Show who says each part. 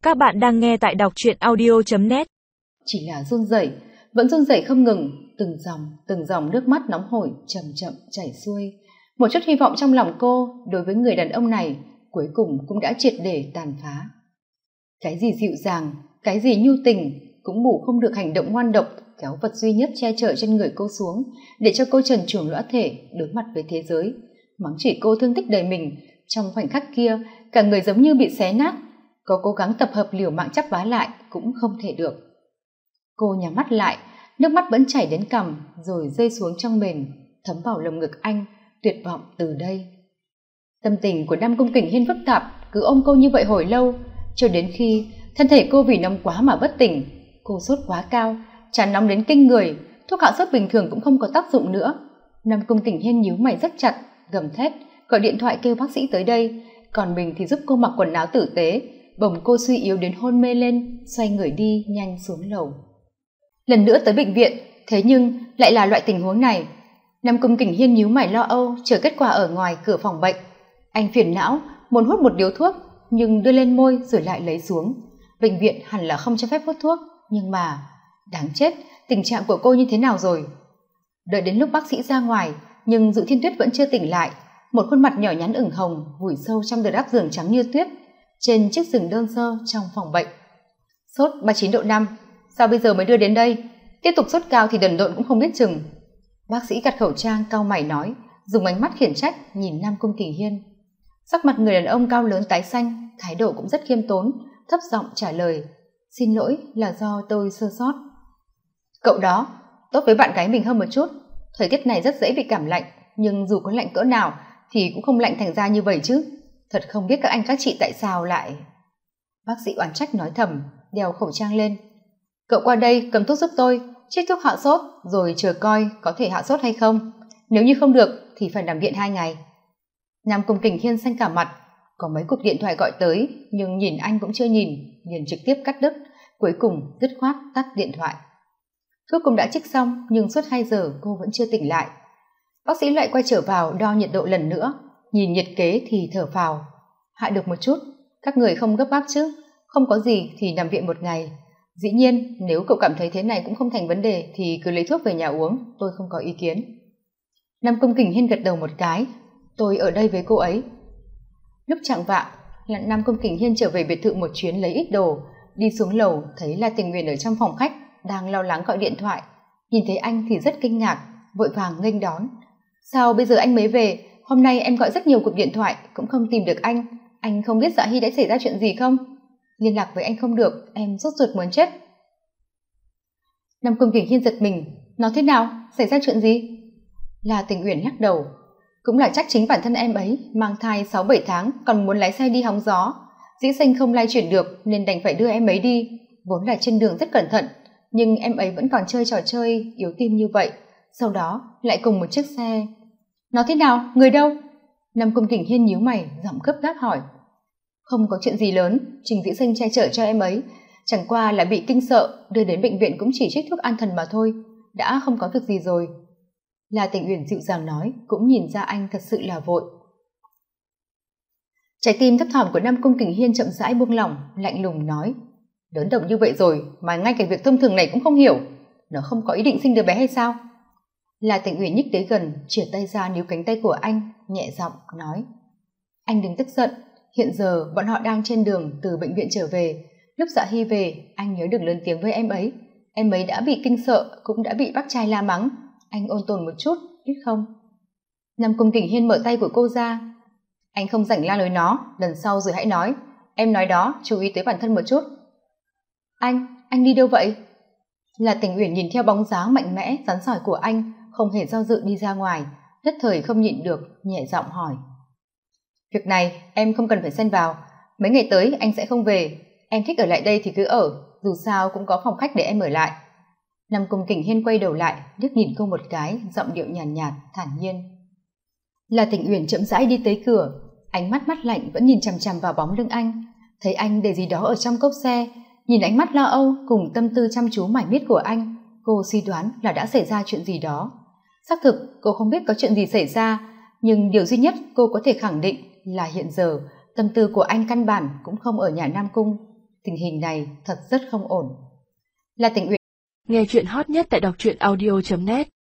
Speaker 1: Các bạn đang nghe tại đọc truyện audio.net.
Speaker 2: Chỉ là run rẩy, vẫn run rẩy không ngừng, từng dòng nước mắt nóng hổi chậm chậm chảy xuôi. Một chút hy vọng trong lòng cô đối với người đàn ông này cuối cùng cũng đã triệt để tàn phá. Cái gì dịu dàng, cái gì nhu tình cũng bù không được hành động ngoan độc kéo vật duy nhất che chở trên người cô xuống, để cho cô trần truồng lõa thể đối mặt với thế giới. Mắng chỉ cô thương tích đời mình. Trong khoảnh khắc kia, cả người giống như bị xé nát. Có cố gắng tập hợp liều mạng chắp vá lại cũng không thể được. Cô nhắm mắt lại, nước mắt vẫn chảy đến cằm rồi rơi xuống trong mền, thấm vào lồng ngực anh, tuyệt vọng từ đây. Tâm tình của Nam Cung Kình Hiên phức tạp, cứ ôm cô như vậy hồi lâu, cho đến khi thân thể cô vì nóng quá mà bất tỉnh. Cô sốt quá cao, trán nóng đến kinh người, thuốc hạ sốt bình thường cũng không có tác dụng nữa. Nam Cung Kình Hiên nhíu mày rất chặt, gầm thét, gọi điện thoại kêu bác sĩ tới đây, còn mình thì giúp cô mặc quần áo tử tế, bồng cô suy yếu đến hôn mê lên, xoay người đi nhanh xuống lầu. Lần nữa tới bệnh viện, thế nhưng lại là loại tình huống này. Nam Cung Kình Hiên nhíu mày lo âu chờ kết quả ở ngoài cửa phòng bệnh. Anh phiền não muốn hút một điếu thuốc nhưng đưa lên môi rồi lại lấy xuống. Bệnh viện hẳn là không cho phép hút thuốc, nhưng mà đáng chết, tình trạng của cô như thế nào rồi? Đợi đến lúc bác sĩ ra ngoài, nhưng Dụ Thiên Tuyết vẫn chưa tỉnh lại. Một khuôn mặt nhỏ nhắn ửng hồng vùi sâu trong đờ đắp giường trắng như tuyết trên chiếc giường đơn sơ trong phòng bệnh. Sốt 39°5, sao bây giờ mới đưa đến đây? Tiếp tục sốt cao thì đần độn cũng không biết chừng. Bác sĩ gạt khẩu trang cau mày nói, dùng ánh mắt khiển trách nhìn Nam Cung Kình Hiên. Sắc mặt người đàn ông cao lớn tái xanh, thái độ cũng rất khiêm tốn, thấp giọng trả lời, xin lỗi, là do tôi sơ sót. Cậu đó tốt với bạn gái mình hơn một chút. Thời tiết này rất dễ bị cảm lạnh, nhưng dù có lạnh cỡ nào thì cũng không lạnh thành ra như vậy chứ. Thật không biết các anh các chị tại sao lại... Bác sĩ oán trách nói thầm, đeo khẩu trang lên. Cậu qua đây cầm thuốc giúp tôi, trích thuốc hạ sốt, rồi chờ coi có thể hạ sốt hay không. Nếu như không được thì phải nằm viện 2 ngày. Nam Cung Kình Hiên xanh cả mặt, có mấy cuộc điện thoại gọi tới, nhưng nhìn anh cũng chưa nhìn, liền trực tiếp cắt đứt, cuối cùng dứt khoát tắt điện thoại. Thuốc cũng đã trích xong, nhưng suốt 2 giờ cô vẫn chưa tỉnh lại. Bác sĩ lại quay trở vào đo nhiệt độ lần nữa, nhìn nhiệt kế thì thở phào. Hạ được một chút, các người không gấp gáp chứ, không có gì thì nằm viện 1 ngày. Dĩ nhiên, nếu cậu cảm thấy thế này cũng không thành vấn đề thì cứ lấy thuốc về nhà uống, tôi không có ý kiến. Nam Cung Kình Hiên gật đầu một cái, tôi ở đây với cô ấy. Lúc chạng vạng, Nam Cung Kình Hiên trở về biệt thự một chuyến lấy ít đồ, đi xuống lầu thấy La Tình Huyền ở trong phòng khách đang lo lắng gọi điện thoại. Nhìn thấy anh thì rất kinh ngạc, vội vàng nghênh đón. Sao bây giờ anh mới về? Hôm nay em gọi rất nhiều cuộc điện thoại cũng không tìm được anh không biết Dạ Hy đã xảy ra chuyện gì không? Liên lạc với anh không được, em sốt ruột muốn chết. Nam Cung Kình Hiên giật mình, nó thế nào? Xảy ra chuyện gì? La Tình Uyển lắc đầu, cũng là chắc chính bản thân em ấy mang thai 6-7 tháng còn muốn lái xe đi hóng gió, dĩ sinh không lay chuyển được nên đành phải đưa em ấy đi. Vốn là trên đường rất cẩn thận, nhưng em ấy vẫn còn chơi trò chơi yếu tim như vậy, sau đó lại cùng một chiếc xe. Nó thế nào? Người đâu? Nam Cung Kình Hiên nhíu mày, giọng gấp gáp hỏi. Không có chuyện gì lớn, Trình Dĩ Sinh che chở cho em ấy, chẳng qua là bị kinh sợ, đưa đến bệnh viện cũng chỉ trích thuốc an thần mà thôi, đã không có việc gì rồi. La Tình Uyển dịu dàng nói, cũng nhìn ra anh thật sự là vội. Trái tim thấp thỏm của Nam Cung Kình Hiên chậm rãi buông lỏng, lạnh lùng nói, lớn đồng như vậy rồi mà ngay cái việc thông thường này cũng không hiểu, nó không có ý định sinh đứa bé hay sao? La Tình Uyển nhích tới gần, chìa tay ra níu cánh tay của anh, nhẹ giọng nói, anh đừng tức giận, hiện giờ bọn họ đang trên đường từ bệnh viện trở về, lúc Dạ Hy về anh nhớ đừng lớn tiếng với em ấy đã bị kinh sợ, cũng đã bị bác trai la mắng, anh ôn tồn một chút, biết không? Nam Cung Kình Hiên mở tay của cô ra, anh không rảnh la lối nó, lần sau rồi hãy nói, em nói đó, chú ý tới bản thân một chút. Anh đi đâu vậy? La Tình Uyển nhìn theo bóng dáng mạnh mẽ rắn sỏi của anh, không hề do dự đi ra ngoài, nhất thời không nhịn được, nhẹ giọng hỏi. Việc này em không cần phải xen vào, mấy ngày tới anh sẽ không về, em thích ở lại đây thì cứ ở, dù sao cũng có phòng khách để em ở lại. Nam Cung Kình Hiên quay đầu lại, liếc nhìn cô một cái, giọng điệu nhàn nhạt, thản nhiên. La Tình Uyển chậm rãi đi tới cửa, ánh mắt mát lạnh vẫn nhìn chằm chằm vào bóng lưng anh, thấy anh để gì đó ở trong cốp xe, nhìn ánh mắt lo âu cùng tâm tư chăm chú mải miết của anh, cô suy đoán là đã xảy ra chuyện gì đó. Xác thực cô không biết có chuyện gì xảy ra, nhưng điều duy nhất cô có thể khẳng định là hiện giờ tâm tư của anh căn bản cũng không ở nhà Nam Cung. Tình hình này thật rất không ổn. Là Tỉnh Uyển.
Speaker 1: Nghe chuyện hot nhất tại đọc truyện audio.net